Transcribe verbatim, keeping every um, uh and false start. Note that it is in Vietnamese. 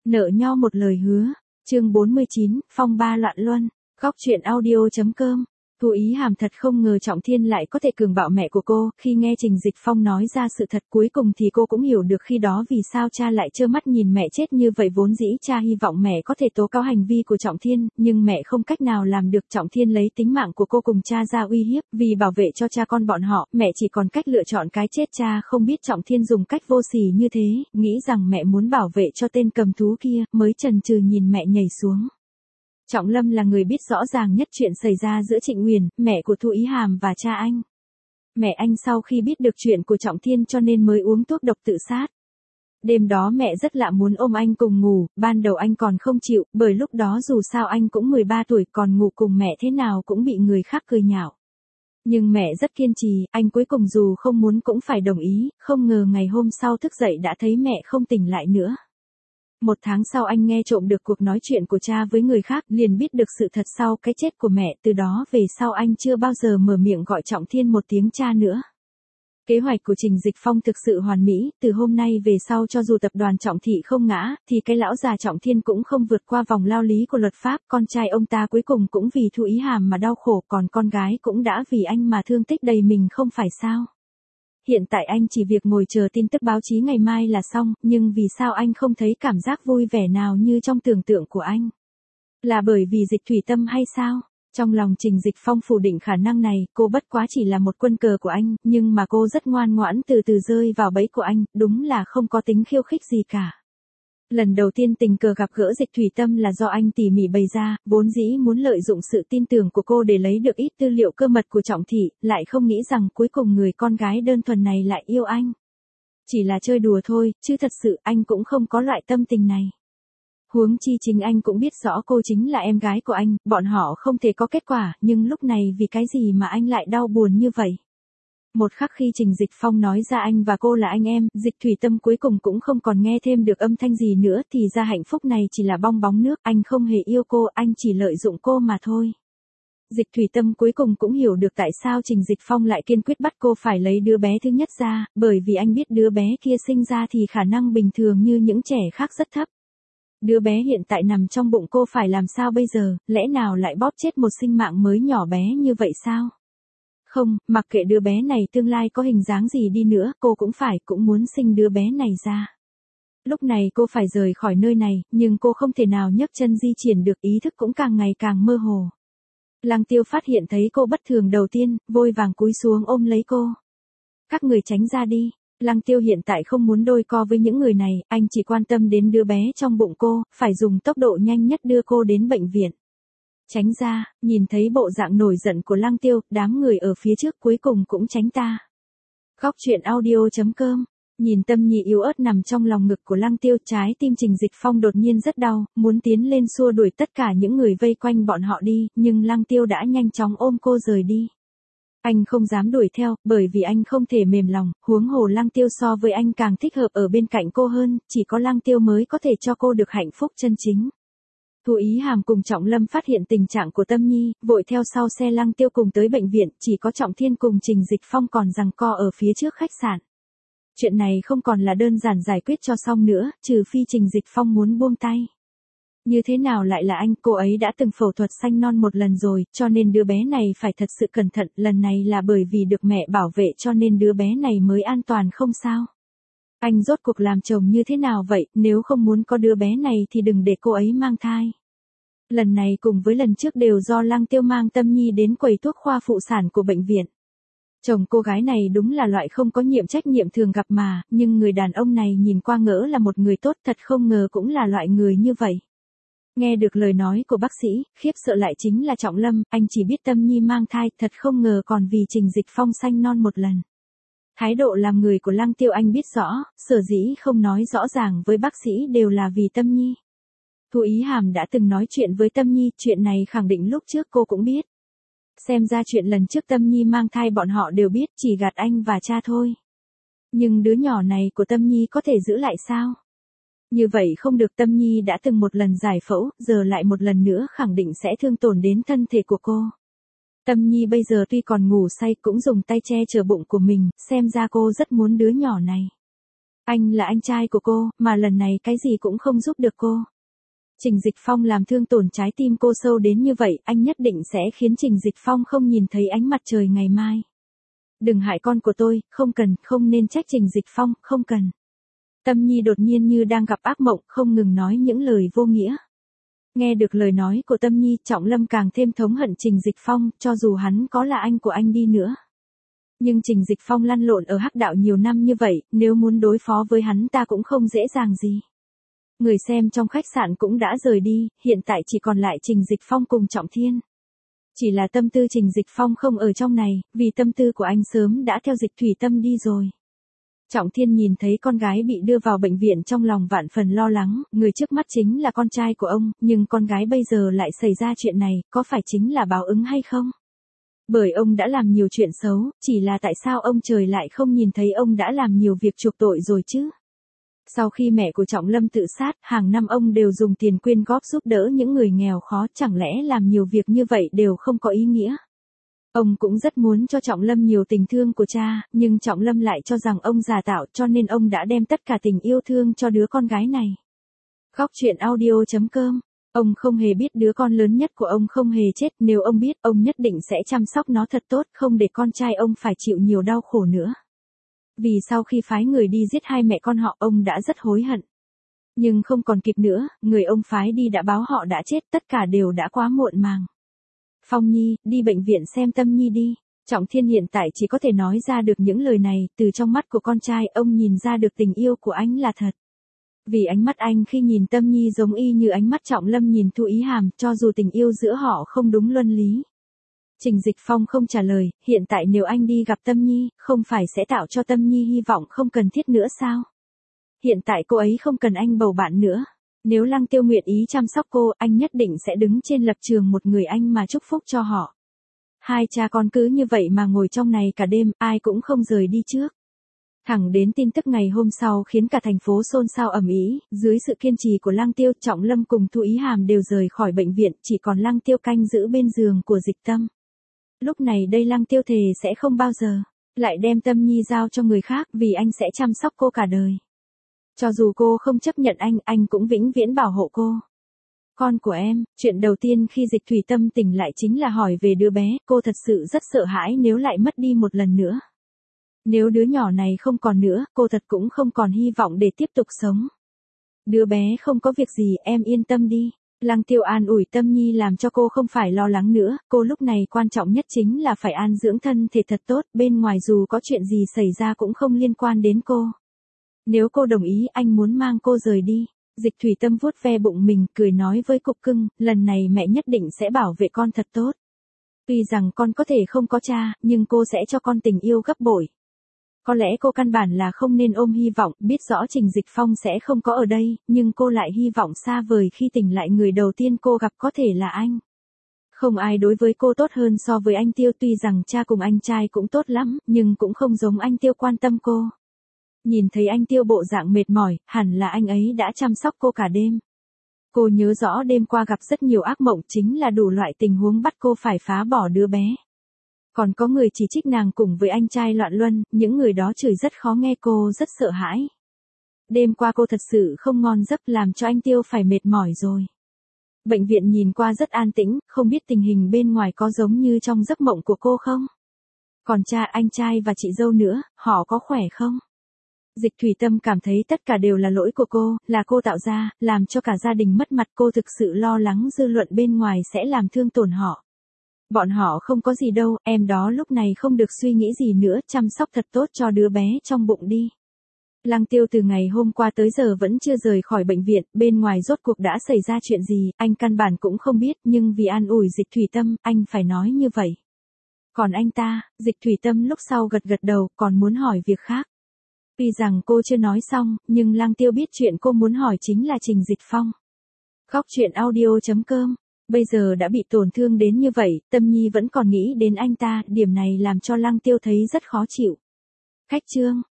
Nợ nho một lời hứa. Chương bốn mươi chín, phong ba loạn luân. Góc truyện audio.com. Thu Ý Hàm thật không ngờ Trọng Thiên lại có thể cường bạo mẹ của cô. Khi nghe Trình Dịch Phong nói ra sự thật cuối cùng thì cô cũng hiểu được khi đó vì sao cha lại trơ mắt nhìn mẹ chết như vậy. Vốn dĩ cha hy vọng mẹ có thể tố cáo hành vi của Trọng Thiên, nhưng mẹ không cách nào làm được. Trọng Thiên lấy tính mạng của cô cùng cha ra uy hiếp, vì bảo vệ cho cha con bọn họ, mẹ chỉ còn cách lựa chọn cái chết. Cha không biết Trọng Thiên dùng cách vô sỉ như thế, nghĩ rằng mẹ muốn bảo vệ cho tên cầm thú kia, mới chần chừ nhìn mẹ nhảy xuống. Trọng Lâm là người biết rõ ràng nhất chuyện xảy ra giữa Trịnh Nguyền, mẹ của Thu Ý Hàm và cha anh. Mẹ anh sau khi biết được chuyện của Trọng Thiên cho nên mới uống thuốc độc tự sát. Đêm đó mẹ rất lạ muốn ôm anh cùng ngủ, ban đầu anh còn không chịu, bởi lúc đó dù sao anh cũng mười ba tuổi, còn ngủ cùng mẹ thế nào cũng bị người khác cười nhạo. Nhưng mẹ rất kiên trì, anh cuối cùng dù không muốn cũng phải đồng ý, không ngờ ngày hôm sau thức dậy đã thấy mẹ không tỉnh lại nữa. Một tháng sau anh nghe trộm được cuộc nói chuyện của cha với người khác, liền biết được sự thật sau cái chết của mẹ, từ đó về sau anh chưa bao giờ mở miệng gọi Trọng Thiên một tiếng cha nữa. Kế hoạch của Trình Dịch Phong thực sự hoàn mỹ, từ hôm nay về sau cho dù tập đoàn Trọng Thị không ngã, thì cái lão già Trọng Thiên cũng không vượt qua vòng lao lý của luật pháp, con trai ông ta cuối cùng cũng vì Thu Ý Hàm mà đau khổ, còn con gái cũng đã vì anh mà thương tích đầy mình không phải sao. Hiện tại anh chỉ việc ngồi chờ tin tức báo chí ngày mai là xong, nhưng vì sao anh không thấy cảm giác vui vẻ nào như trong tưởng tượng của anh? Là bởi vì Dịch Thủy Tâm hay sao? Trong lòng Trình Dịch Phong phủ định khả năng này, cô bất quá chỉ là một quân cờ của anh, nhưng mà cô rất ngoan ngoãn từ từ rơi vào bẫy của anh, đúng là không có tính khiêu khích gì cả. Lần đầu tiên tình cờ gặp gỡ Dịch Thủy Tâm là do anh tỉ mỉ bày ra, vốn dĩ muốn lợi dụng sự tin tưởng của cô để lấy được ít tư liệu cơ mật của Trọng Thị, lại không nghĩ rằng cuối cùng người con gái đơn thuần này lại yêu anh. Chỉ là chơi đùa thôi, chứ thật sự anh cũng không có loại tâm tình này. Huống chi chính anh cũng biết rõ cô chính là em gái của anh, bọn họ không thể có kết quả, nhưng lúc này vì cái gì mà anh lại đau buồn như vậy? Một khắc khi Trình Dịch Phong nói ra anh và cô là anh em, Dịch Thủy Tâm cuối cùng cũng không còn nghe thêm được âm thanh gì nữa, thì ra hạnh phúc này chỉ là bong bóng nước, anh không hề yêu cô, anh chỉ lợi dụng cô mà thôi. Dịch Thủy Tâm cuối cùng cũng hiểu được tại sao Trình Dịch Phong lại kiên quyết bắt cô phải lấy đứa bé thứ nhất ra, bởi vì anh biết đứa bé kia sinh ra thì khả năng bình thường như những trẻ khác rất thấp. Đứa bé hiện tại nằm trong bụng cô phải làm sao bây giờ, lẽ nào lại bóp chết một sinh mạng mới nhỏ bé như vậy sao? Không, mặc kệ đứa bé này tương lai có hình dáng gì đi nữa, cô cũng phải, cũng muốn sinh đứa bé này ra. Lúc này cô phải rời khỏi nơi này, nhưng cô không thể nào nhấc chân di chuyển được, ý thức cũng càng ngày càng mơ hồ. Lăng Tiêu phát hiện thấy cô bất thường đầu tiên, vội vàng cúi xuống ôm lấy cô. Các người tránh ra đi. Lăng Tiêu hiện tại không muốn đôi co với những người này, anh chỉ quan tâm đến đứa bé trong bụng cô, phải dùng tốc độ nhanh nhất đưa cô đến bệnh viện. Tránh ra, nhìn thấy bộ dạng nổi giận của Lăng Tiêu, đám người ở phía trước cuối cùng cũng tránh ta. Góc truyện audio.com. Nhìn Tâm Nhi yếu ớt nằm trong lòng ngực của Lăng Tiêu, trái tim Trình Dịch Phong đột nhiên rất đau, muốn tiến lên xua đuổi tất cả những người vây quanh bọn họ đi, nhưng Lăng Tiêu đã nhanh chóng ôm cô rời đi. Anh không dám đuổi theo, bởi vì anh không thể mềm lòng, huống hồ Lăng Tiêu so với anh càng thích hợp ở bên cạnh cô hơn, chỉ có Lăng Tiêu mới có thể cho cô được hạnh phúc chân chính. Thu Ý Hàm cùng Trọng Lâm phát hiện tình trạng của Tâm Nhi, vội theo sau xe Lăng Tiêu cùng tới bệnh viện, chỉ có Trọng Thiên cùng Trình Dịch Phong còn giằng co ở phía trước khách sạn. Chuyện này không còn là đơn giản giải quyết cho xong nữa, trừ phi Trình Dịch Phong muốn buông tay. Như thế nào lại là anh, cô ấy đã từng phẫu thuật sanh non một lần rồi, cho nên đứa bé này phải thật sự cẩn thận, lần này là bởi vì được mẹ bảo vệ cho nên đứa bé này mới an toàn không sao. Anh rốt cuộc làm chồng như thế nào vậy, nếu không muốn có đứa bé này thì đừng để cô ấy mang thai. Lần này cùng với lần trước đều do Lăng Tiêu mang Tâm Nhi đến quầy thuốc khoa phụ sản của bệnh viện. Chồng cô gái này đúng là loại không có nhiệm trách nhiệm thường gặp mà, nhưng người đàn ông này nhìn qua ngỡ là một người tốt, thật không ngờ cũng là loại người như vậy. Nghe được lời nói của bác sĩ, khiếp sợ lại chính là Trọng Lâm, anh chỉ biết Tâm Nhi mang thai, thật không ngờ còn vì Trình Dịch Phong sanh non một lần. Thái độ làm người của Lăng Tiêu anh biết rõ, sở dĩ không nói rõ ràng với bác sĩ đều là vì Tâm Nhi. Thu Ý Hàm đã từng nói chuyện với Tâm Nhi, chuyện này khẳng định lúc trước cô cũng biết. Xem ra chuyện lần trước Tâm Nhi mang thai bọn họ đều biết, chỉ gạt anh và cha thôi. Nhưng đứa nhỏ này của Tâm Nhi có thể giữ lại sao? Như vậy không được, Tâm Nhi đã từng một lần giải phẫu, giờ lại một lần nữa khẳng định sẽ thương tổn đến thân thể của cô. Tâm Nhi bây giờ tuy còn ngủ say cũng dùng tay che chở bụng của mình, xem ra cô rất muốn đứa nhỏ này. Anh là anh trai của cô, mà lần này cái gì cũng không giúp được cô. Trình Dịch Phong làm thương tổn trái tim cô sâu đến như vậy, anh nhất định sẽ khiến Trình Dịch Phong không nhìn thấy ánh mặt trời ngày mai. Đừng hại con của tôi, không cần, không nên trách Trình Dịch Phong, không cần. Tâm Nhi đột nhiên như đang gặp ác mộng, không ngừng nói những lời vô nghĩa. Nghe được lời nói của Tâm Nhi, Trọng Lâm càng thêm thống hận Trình Dịch Phong, cho dù hắn có là anh của anh đi nữa. Nhưng Trình Dịch Phong lăn lộn ở hắc đạo nhiều năm như vậy, nếu muốn đối phó với hắn ta cũng không dễ dàng gì. Người xem trong khách sạn cũng đã rời đi, hiện tại chỉ còn lại Trình Dịch Phong cùng Trọng Thiên. Chỉ là tâm tư Trình Dịch Phong không ở trong này, vì tâm tư của anh sớm đã theo Dịch Thủy Tâm đi rồi. Trọng Thiên nhìn thấy con gái bị đưa vào bệnh viện trong lòng vạn phần lo lắng, người trước mắt chính là con trai của ông, nhưng con gái bây giờ lại xảy ra chuyện này, có phải chính là báo ứng hay không? Bởi ông đã làm nhiều chuyện xấu, chỉ là tại sao ông trời lại không nhìn thấy ông đã làm nhiều việc chuộc tội rồi chứ? Sau khi mẹ của Trọng Lâm tự sát, hàng năm ông đều dùng tiền quyên góp giúp đỡ những người nghèo khó, chẳng lẽ làm nhiều việc như vậy đều không có ý nghĩa? Ông cũng rất muốn cho Trọng Lâm nhiều tình thương của cha, nhưng Trọng Lâm lại cho rằng ông giả tạo, cho nên ông đã đem tất cả tình yêu thương cho đứa con gái này. Góc truyện audio chấm com. Ông không hề biết đứa con lớn nhất của ông không hề chết, nếu ông biết, ông nhất định sẽ chăm sóc nó thật tốt, không để con trai ông phải chịu nhiều đau khổ nữa. Vì sau khi phái người đi giết hai mẹ con họ, ông đã rất hối hận. Nhưng không còn kịp nữa, người ông phái đi đã báo họ đã chết, tất cả đều đã quá muộn màng. Phong Nhi, đi bệnh viện xem Tâm Nhi đi. Trọng Thiên hiện tại chỉ có thể nói ra được những lời này, từ trong mắt của con trai ông nhìn ra được tình yêu của anh là thật. Vì ánh mắt anh khi nhìn Tâm Nhi giống y như ánh mắt Trọng Lâm nhìn Thu Ý Hàm, cho dù tình yêu giữa họ không đúng luân lý. Trình Dịch Phong không trả lời, hiện tại nếu anh đi gặp Tâm Nhi, không phải sẽ tạo cho Tâm Nhi hy vọng không cần thiết nữa sao? Hiện tại cô ấy không cần anh bầu bạn nữa. Nếu Lăng Tiêu nguyện ý chăm sóc cô, anh nhất định sẽ đứng trên lập trường một người anh mà chúc phúc cho họ. Hai cha con cứ như vậy mà ngồi trong này cả đêm, ai cũng không rời đi trước. Thẳng đến tin tức ngày hôm sau khiến cả thành phố xôn xao ầm ĩ, dưới sự kiên trì của Lăng Tiêu, Trọng Lâm cùng Thu Ý Hàm đều rời khỏi bệnh viện, chỉ còn Lăng Tiêu canh giữ bên giường của Dịch Tâm. Lúc này đây Lăng Tiêu thề sẽ không bao giờ lại đem Tâm Nhi giao cho người khác, vì anh sẽ chăm sóc cô cả đời. Cho dù cô không chấp nhận anh, anh cũng vĩnh viễn bảo hộ cô. Con của em, chuyện đầu tiên khi Dịch Thủy Tâm tỉnh lại chính là hỏi về đứa bé, cô thật sự rất sợ hãi nếu lại mất đi một lần nữa. Nếu đứa nhỏ này không còn nữa, cô thật cũng không còn hy vọng để tiếp tục sống. Đứa bé không có việc gì, em yên tâm đi. Lăng Tiêu an ủi Tâm Nhi làm cho cô không phải lo lắng nữa, cô lúc này quan trọng nhất chính là phải an dưỡng thân thể thật tốt, bên ngoài dù có chuyện gì xảy ra cũng không liên quan đến cô. Nếu cô đồng ý, anh muốn mang cô rời đi. Dịch Thủy Tâm vuốt ve bụng mình, cười nói với Cục Cưng, lần này mẹ nhất định sẽ bảo vệ con thật tốt. Tuy rằng con có thể không có cha, nhưng cô sẽ cho con tình yêu gấp bội. Có lẽ cô căn bản là không nên ôm hy vọng, biết rõ Trình Dịch Phong sẽ không có ở đây, nhưng cô lại hy vọng xa vời khi tỉnh lại người đầu tiên cô gặp có thể là anh. Không ai đối với cô tốt hơn so với anh Tiêu, tuy rằng cha cùng anh trai cũng tốt lắm, nhưng cũng không giống anh Tiêu quan tâm cô. Nhìn thấy anh Tiêu bộ dạng mệt mỏi, hẳn là anh ấy đã chăm sóc cô cả đêm. Cô nhớ rõ đêm qua gặp rất nhiều ác mộng, chính là đủ loại tình huống bắt cô phải phá bỏ đứa bé. Còn có người chỉ trích nàng cùng với anh trai loạn luân, những người đó chửi rất khó nghe, cô rất sợ hãi. Đêm qua cô thật sự không ngon giấc, làm cho anh Tiêu phải mệt mỏi rồi. Bệnh viện nhìn qua rất an tĩnh, không biết tình hình bên ngoài có giống như trong giấc mộng của cô không? Còn cha, anh trai và chị dâu nữa, họ có khỏe không? Dịch Thủy Tâm cảm thấy tất cả đều là lỗi của cô, là cô tạo ra, làm cho cả gia đình mất mặt, cô thực sự lo lắng dư luận bên ngoài sẽ làm thương tổn họ. Bọn họ không có gì đâu, em đó lúc này không được suy nghĩ gì nữa, chăm sóc thật tốt cho đứa bé trong bụng đi. Lăng Tiêu từ ngày hôm qua tới giờ vẫn chưa rời khỏi bệnh viện, bên ngoài rốt cuộc đã xảy ra chuyện gì, anh căn bản cũng không biết, nhưng vì an ủi Dịch Thủy Tâm, anh phải nói như vậy. Còn anh ta, Dịch Thủy Tâm lúc sau gật gật đầu, còn muốn hỏi việc khác. Tuy rằng cô chưa nói xong, nhưng Lăng Tiêu biết chuyện cô muốn hỏi chính là Trình Dịch Phong. Góc truyện audio chấm com. Bây giờ đã bị tổn thương đến như vậy, Tâm Nhi vẫn còn nghĩ đến anh ta, điểm này làm cho Lăng Tiêu thấy rất khó chịu. Khách trương.